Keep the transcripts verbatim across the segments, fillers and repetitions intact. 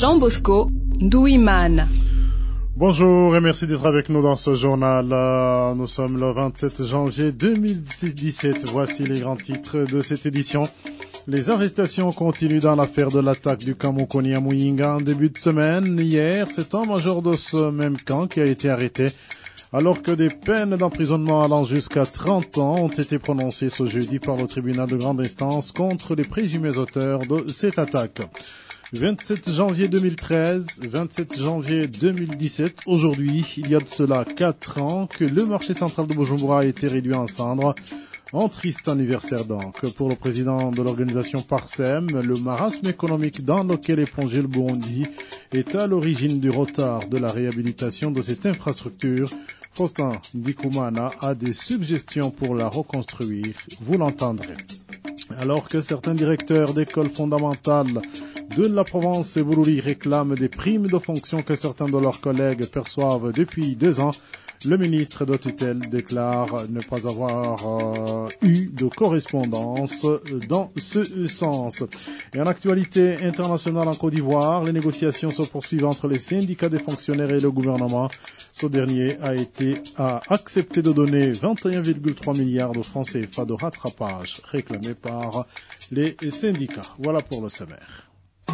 Jean Bosco Ndouimana. Bonjour et merci d'être avec nous dans ce journal. Nous sommes le vingt-sept janvier deux mille dix-sept. Voici les grands titres de cette édition. Les arrestations continuent dans l'affaire de l'attaque du camp Mukoni à Muyinga en début de semaine. Hier, c'est un major de ce même camp qui a été arrêté, alors que des peines d'emprisonnement allant jusqu'à trente ans ont été prononcées ce jeudi par le tribunal de grande instance contre les présumés auteurs de cette attaque. vingt-sept janvier deux mille treize, vingt-sept janvier deux mille dix-sept, aujourd'hui, il y a de cela quatre ans que le marché central de Bujumbura a été réduit en cendres. Un triste anniversaire donc. Pour le président de l'organisation Parsem, le marasme économique dans lequel est plongé le Burundi est à l'origine du retard de la réhabilitation de cette infrastructure. Faustin Ndikumana a des suggestions pour la reconstruire, vous l'entendrez. Alors que certains directeurs d'écoles fondamentales de la province et Bururi réclament des primes de fonction que certains de leurs collègues perçoivent depuis deux ans, le ministre de tutelle déclare ne pas avoir euh, eu de correspondance dans ce sens. Et en actualité internationale en Côte d'Ivoire, les négociations se poursuivent entre les syndicats des fonctionnaires et le gouvernement. Ce dernier a été a accepté de donner vingt et un virgule trois milliards de francs C F A de rattrapage réclamés par les syndicats. Voilà pour le sommaire.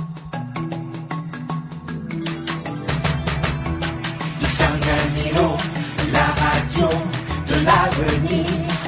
La radio de l'avenir.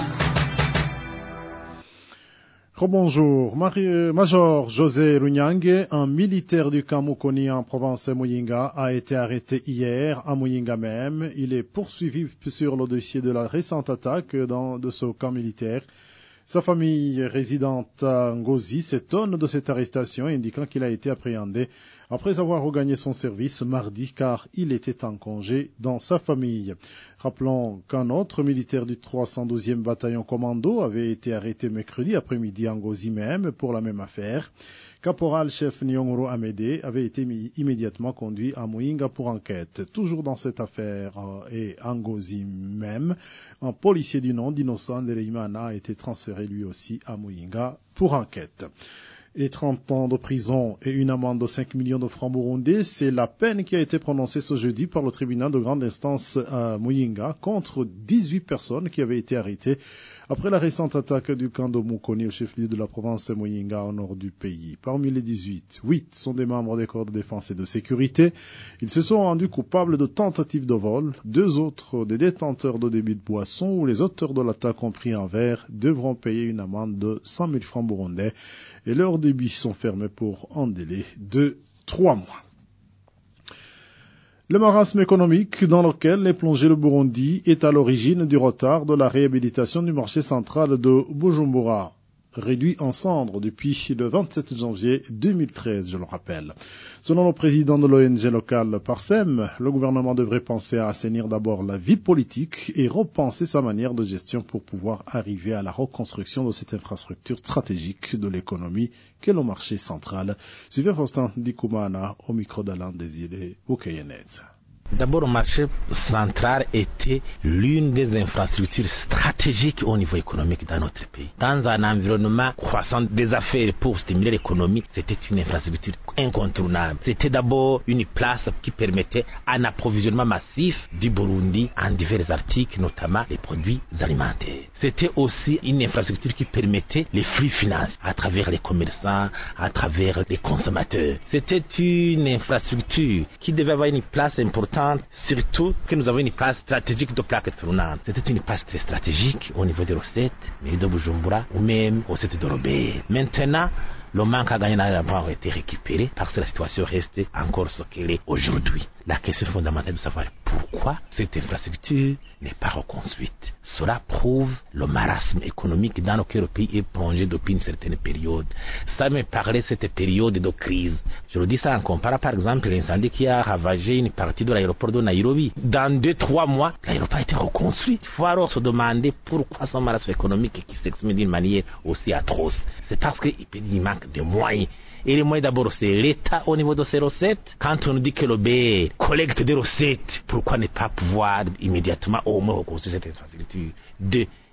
Rebonjour. Major José Runyangue, un militaire du camp Mukoni en province Muyinga, a été arrêté hier à Muyinga même. Il est poursuivi sur le dossier de la récente attaque dans, de ce camp militaire. Sa famille résidente à Ngozi s'étonne de cette arrestation, indiquant qu'il a été appréhendé après avoir regagné son service mardi car il était en congé dans sa famille. Rappelons qu'un autre militaire du trois cent douzième bataillon commando avait été arrêté mercredi après-midi à Ngozi même pour la même affaire. Caporal-chef Nyongoro Amédée avait été immédiatement conduit à Muyinga pour enquête. Toujours dans cette affaire euh, et à Ngozi même, un policier du nom d'Innocent Ndereimana a été transféré lui aussi à Muyinga pour enquête. Et trente ans de prison et une amende de cinq millions de francs burundais, c'est la peine qui a été prononcée ce jeudi par le tribunal de grande instance à Muyinga contre dix-huit personnes qui avaient été arrêtées après la récente attaque du camp de Mukoni au chef-lieu de la province Muyinga au nord du pays. Parmi les dix-huit, huit sont des membres des corps de défense et de sécurité. Ils se sont rendus coupables de tentatives de vol. Deux autres, des détenteurs de débit de boissons ou les auteurs de l'attaque compris en verre, devront payer une amende de cent mille francs burundais et leurs débits sont fermés pour un délai de trois mois. Le marasme économique dans lequel est plongé le Burundi est à l'origine du retard de la réhabilitation du marché central de Bujumbura, réduit en cendres depuis le vingt-sept janvier deux mille treize, je le rappelle. Selon le président de l'O N G locale Parsem, le gouvernement devrait penser à assainir d'abord la vie politique et repenser sa manière de gestion pour pouvoir arriver à la reconstruction de cette infrastructure stratégique de l'économie qu'est le marché central. Suivez Faustin Ndikumana au micro d'Alain Désiré Boukayenez. D'abord, le marché central était l'une des infrastructures stratégiques au niveau économique dans notre pays. Dans un environnement croissant des affaires pour stimuler l'économie, c'était une infrastructure incontournable. C'était d'abord une place qui permettait un approvisionnement massif du Burundi en divers articles, notamment les produits alimentaires. C'était aussi une infrastructure qui permettait les flux financiers à travers les commerçants, à travers les consommateurs. C'était une infrastructure qui devait avoir une place importante, surtout que nous avons une place stratégique de plaque tournante. C'était une place très stratégique au niveau des recettes, mais de Bujumbura ou même recettes de Robert. Maintenant, le manque à gagner n'a pas été récupéré parce que la situation reste encore ce qu'elle est aujourd'hui. La question fondamentale est de savoir pourquoi cette infrastructure n'est pas reconstruite. Cela prouve le marasme économique dans lequel le pays est plongé depuis une certaine période. Ça me parlait de cette période de crise. Je le dis ça en comparant par exemple l'incendie qui a ravagé une partie de l'aéroport de Nairobi. Dans deux, trois mois, l'aéroport a été reconstruit. Il faut alors se demander pourquoi ce marasme économique qui s'exprime d'une manière aussi atroce. C'est parce qu'il manque de moyens. Et les moyens d'abord, c'est l'État au niveau de ses recettes. Quand on nous dit que le B collecte des recettes, pourquoi ne pas pouvoir immédiatement au moins reconstruire cette infrastructure? Deux,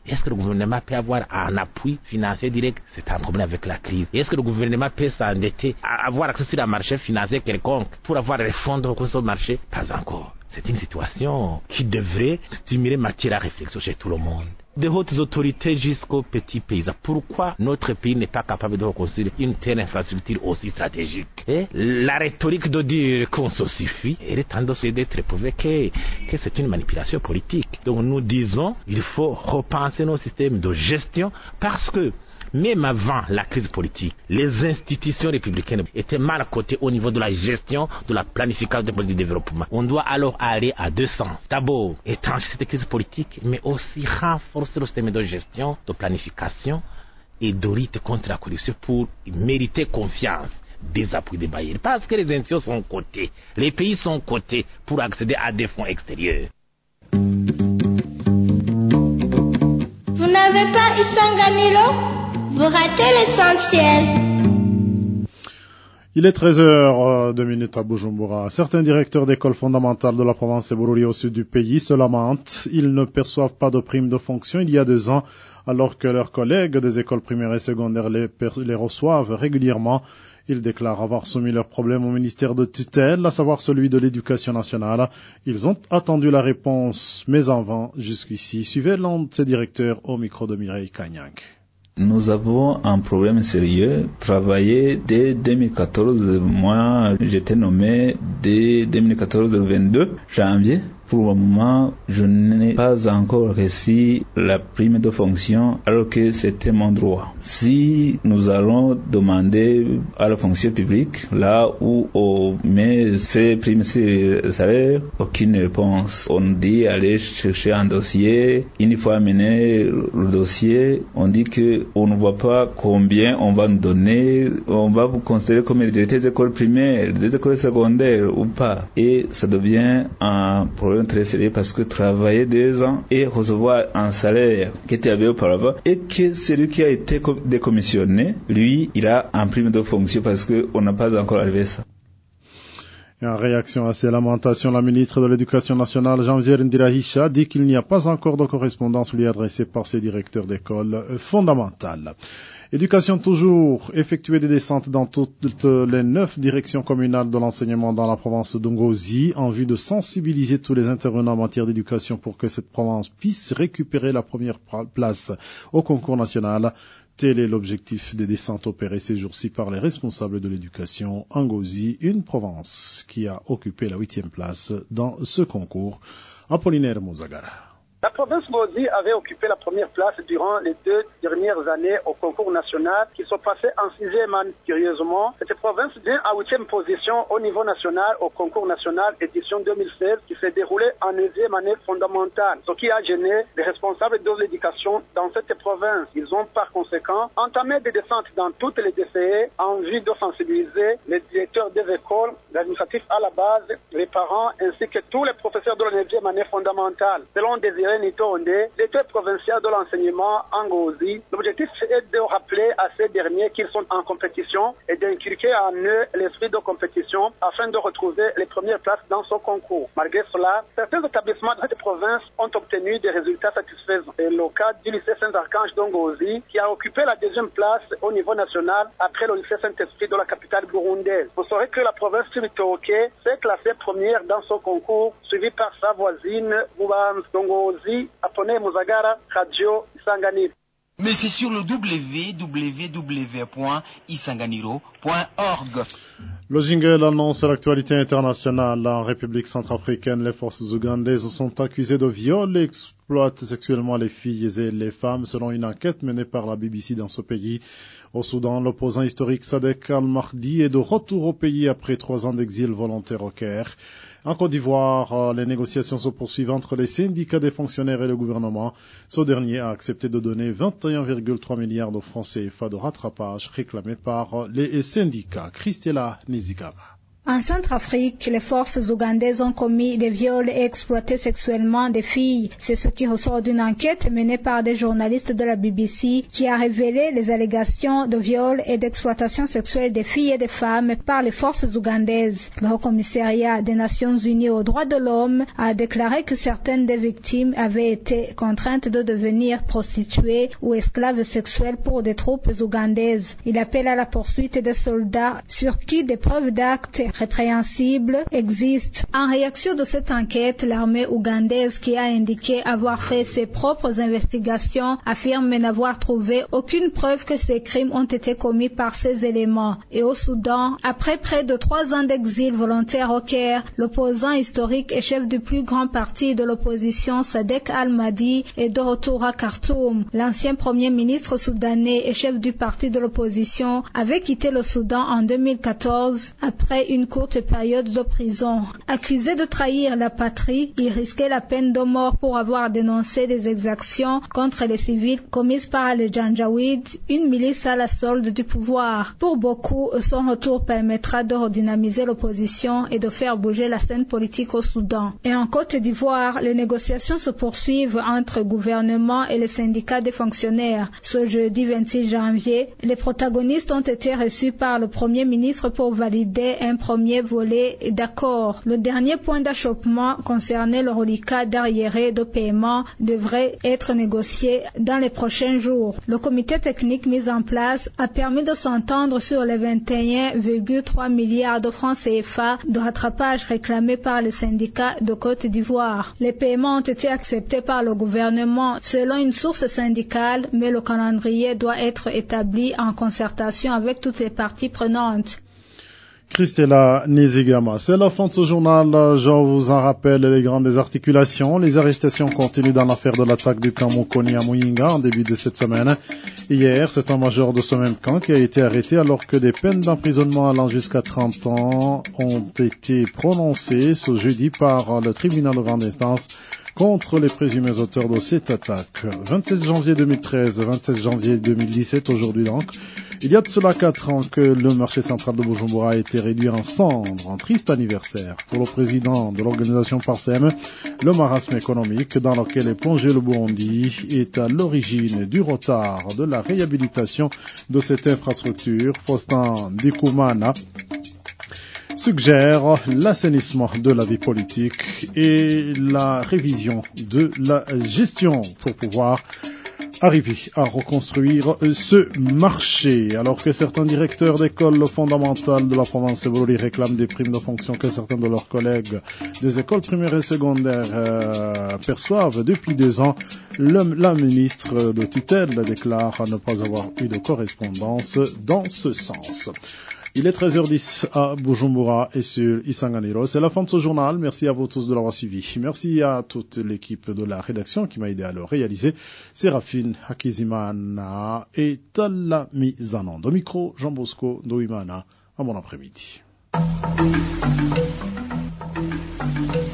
Est-ce que le gouvernement peut avoir un appui financier direct? C'est un problème avec la crise. Est-ce que le gouvernement peut s'endetter, avoir accès sur un marché financier quelconque pour avoir les fonds de recours sur le marché? Pas encore. C'est une situation qui devrait stimuler matière à réflexion chez tout le monde. Des hautes autorités jusqu'aux petits paysans. Pourquoi notre pays n'est pas capable de reconstruire une telle infrastructure aussi stratégique? Et la rhétorique de dire qu'on se suffit, elle est tendance d'être prouvée que, que c'est une manipulation politique. Donc nous disons qu'il faut repenser nos systèmes de gestion parce que même avant la crise politique, les institutions républicaines étaient mal cotées au niveau de la gestion, de la planification des politiques de développement. On doit alors aller à deux sens. D'abord, étancher cette crise politique, mais aussi renforcer le système de gestion, de planification et de lutte contre la corruption pour mériter confiance des appuis des bailleurs. Parce que les institutions sont cotées, les pays sont cotés pour accéder à des fonds extérieurs. Vous n'avez pas Isanganiro? Vous ratez l'essentiel. Il est treize heures deux minutes à Bujumbura. Certains directeurs d'écoles fondamentales de la province de Bururi au sud du pays se lamentent. Ils ne perçoivent pas de prime de fonction il y a deux ans, alors que leurs collègues des écoles primaires et secondaires les, les reçoivent régulièrement. Ils déclarent avoir soumis leurs problèmes au ministère de tutelle, à savoir celui de l'Éducation nationale. Ils ont attendu la réponse, mais en vain jusqu'ici. Suivez l'un de ces directeurs au micro de Mireille Kanyang. Nous avons un problème sérieux. Travaillé dès deux mille quatorze, moi j'étais nommé dès deux mille quatorze le vingt-deux janvier. Pour le moment, je n'ai pas encore reçu la prime de fonction alors que c'était mon droit. Si nous allons demander à la fonction publique, là où on met ces primes sur salaire, aucune réponse. On dit aller chercher un dossier. Une fois amené le dossier, on dit que on ne voit pas combien on va nous donner. On va vous considérer comme des écoles primaires, des écoles secondaires ou pas. Et ça devient un problème très sérieux parce que travailler deux ans et recevoir un salaire qui était avait auparavant et que celui qui a été décommissionné, lui, il a un prime de fonction parce qu'on n'a pas encore arrivé à ça. Et en réaction à ces lamentations, la ministre de l'Éducation nationale, Janvier Ndirahisha, dit qu'il n'y a pas encore de correspondance lui adressée par ses directeurs d'école fondamentales. Éducation toujours, effectuer des descentes dans toutes les neuf directions communales de l'enseignement dans la province d'Ongozi en vue de sensibiliser tous les intervenants en matière d'éducation pour que cette province puisse récupérer la première place au concours national. Tel est l'objectif des descentes opérées ces jours-ci par les responsables de l'éducation en Ngozi, une province qui a occupé la huitième place dans ce concours. Apollinaire Mozagara. La province Ngozi avait occupé la première place durant les deux dernières années au concours national qui sont passées en sixième année. Curieusement, cette province vient à huitième position au niveau national au concours national édition deux mille seize qui s'est déroulé en neuvième année fondamentale, ce qui a gêné les responsables de l'éducation dans cette province. Ils ont par conséquent entamé des descentes dans toutes les D C E en vue de sensibiliser les directeurs des écoles, l'administratif à la base, les parents ainsi que tous les professeurs de la neuvième année fondamentale. Selon des Nitonde, l'état provincial de l'enseignement en Ngozi. L'objectif est de rappeler à ces derniers qu'ils sont en compétition et d'inculquer en eux l'esprit de compétition afin de retrouver les premières places dans ce concours. Malgré cela, certains établissements de cette province ont obtenu des résultats satisfaisants. C'est le cas du lycée Saint-Archange d'Ongozi qui a occupé la deuxième place au niveau national après le lycée Saint-Esprit de la capitale burundaise. Vous saurez que la province Cibitoke s'est classée première dans ce concours, suivie par sa voisine Bubanza d'Ongozi. Appelez Mozagara, Radio Isanganiro. Mais c'est sur le w w w point isanganiro point org. Le jingle annonce l'actualité internationale. En République centrafricaine, les forces ougandaises sont accusées de viol et exploitent sexuellement les filles et les femmes, selon une enquête menée par la B B C dans ce pays. Au Soudan, l'opposant historique Sadek Al-Mahdi est de retour au pays après trois ans d'exil volontaire au Caire. En Côte d'Ivoire, les négociations se poursuivent entre les syndicats des fonctionnaires et le gouvernement. Ce dernier a accepté de donner vingt et un virgule trois milliards de francs C F A de rattrapage réclamés par les syndicats. Christella Nizigama. En Centrafrique, les forces ougandaises ont commis des viols et exploité sexuellement des filles. C'est ce qui ressort d'une enquête menée par des journalistes de la B B C qui a révélé les allégations de viol et d'exploitation sexuelle des filles et des femmes par les forces ougandaises. Le Haut Commissariat des Nations Unies aux droits de l'homme a déclaré que certaines des victimes avaient été contraintes de devenir prostituées ou esclaves sexuelles pour des troupes ougandaises. Il appelle à la poursuite des soldats sur qui des preuves d'actes répréhensibles existent. En réaction de cette enquête, l'armée ougandaise, qui a indiqué avoir fait ses propres investigations, affirme n'avoir trouvé aucune preuve que ces crimes ont été commis par ces éléments. Et au Soudan, après près de trois ans d'exil volontaire au Caire, l'opposant historique et chef du plus grand parti de l'opposition, Sadek Al-Mahdi, est de retour à Khartoum. L'ancien premier ministre soudanais et chef du parti de l'opposition avait quitté le Soudan en deux mille quatorze après une courte période de prison. Accusé de trahir la patrie, il risquait la peine de mort pour avoir dénoncé des exactions contre les civils commises par les Janjaweed, une milice à la solde du pouvoir. Pour beaucoup, son retour permettra de redynamiser l'opposition et de faire bouger la scène politique au Soudan. Et en Côte d'Ivoire, les négociations se poursuivent entre gouvernement et les syndicats des fonctionnaires. Ce jeudi vingt-six janvier, les protagonistes ont été reçus par le Premier ministre pour valider un premier volet d'accord. Le dernier point d'achoppement concernait le reliquat d'arriérés de paiement devrait être négocié dans les prochains jours. Le comité technique mis en place a permis de s'entendre sur les vingt et un virgule trois milliards de francs C F A de rattrapage réclamés par les syndicats de Côte d'Ivoire. Les paiements ont été acceptés par le gouvernement selon une source syndicale, mais le calendrier doit être établi en concertation avec toutes les parties prenantes. Christella Nizigama. C'est la fin de ce journal. Je vous en rappelle les grandes articulations. Les arrestations continuent dans l'affaire de l'attaque du camp Mukoni à Muyinga en début de cette semaine. Hier, c'est un major de ce même camp qui a été arrêté alors que des peines d'emprisonnement allant jusqu'à trente ans ont été prononcées ce jeudi par le tribunal de grande instance contre les présumés auteurs de cette attaque. vingt-sept janvier deux mille treize, vingt-sept janvier deux mille dix-sept, aujourd'hui donc. Il y a de cela quatre ans que le marché central de Bujumbura a été réduit en cendres, un triste anniversaire. Pour le président de l'organisation Parsem, le marasme économique dans lequel est plongé le Burundi est à l'origine du retard de la réhabilitation de cette infrastructure. Faustin Ndikumana suggère l'assainissement de la vie politique et la révision de la gestion pour pouvoir arriver à reconstruire ce marché. Alors que certains directeurs d'écoles fondamentales de la province de Bururi réclament des primes de fonction que certains de leurs collègues des écoles primaires et secondaires euh, perçoivent depuis deux ans, le, la ministre de tutelle déclare ne pas avoir eu de correspondance dans ce sens. Il est treize heures dix à Bujumbura et sur Isanganiro. C'est la fin de ce journal. Merci à vous tous de l'avoir suivi. Merci à toute l'équipe de la rédaction qui m'a aidé à le réaliser. Séraphine Hakizimana et Talami Zanon. Au micro, Jean Bosco Douimana. Un bon après-midi.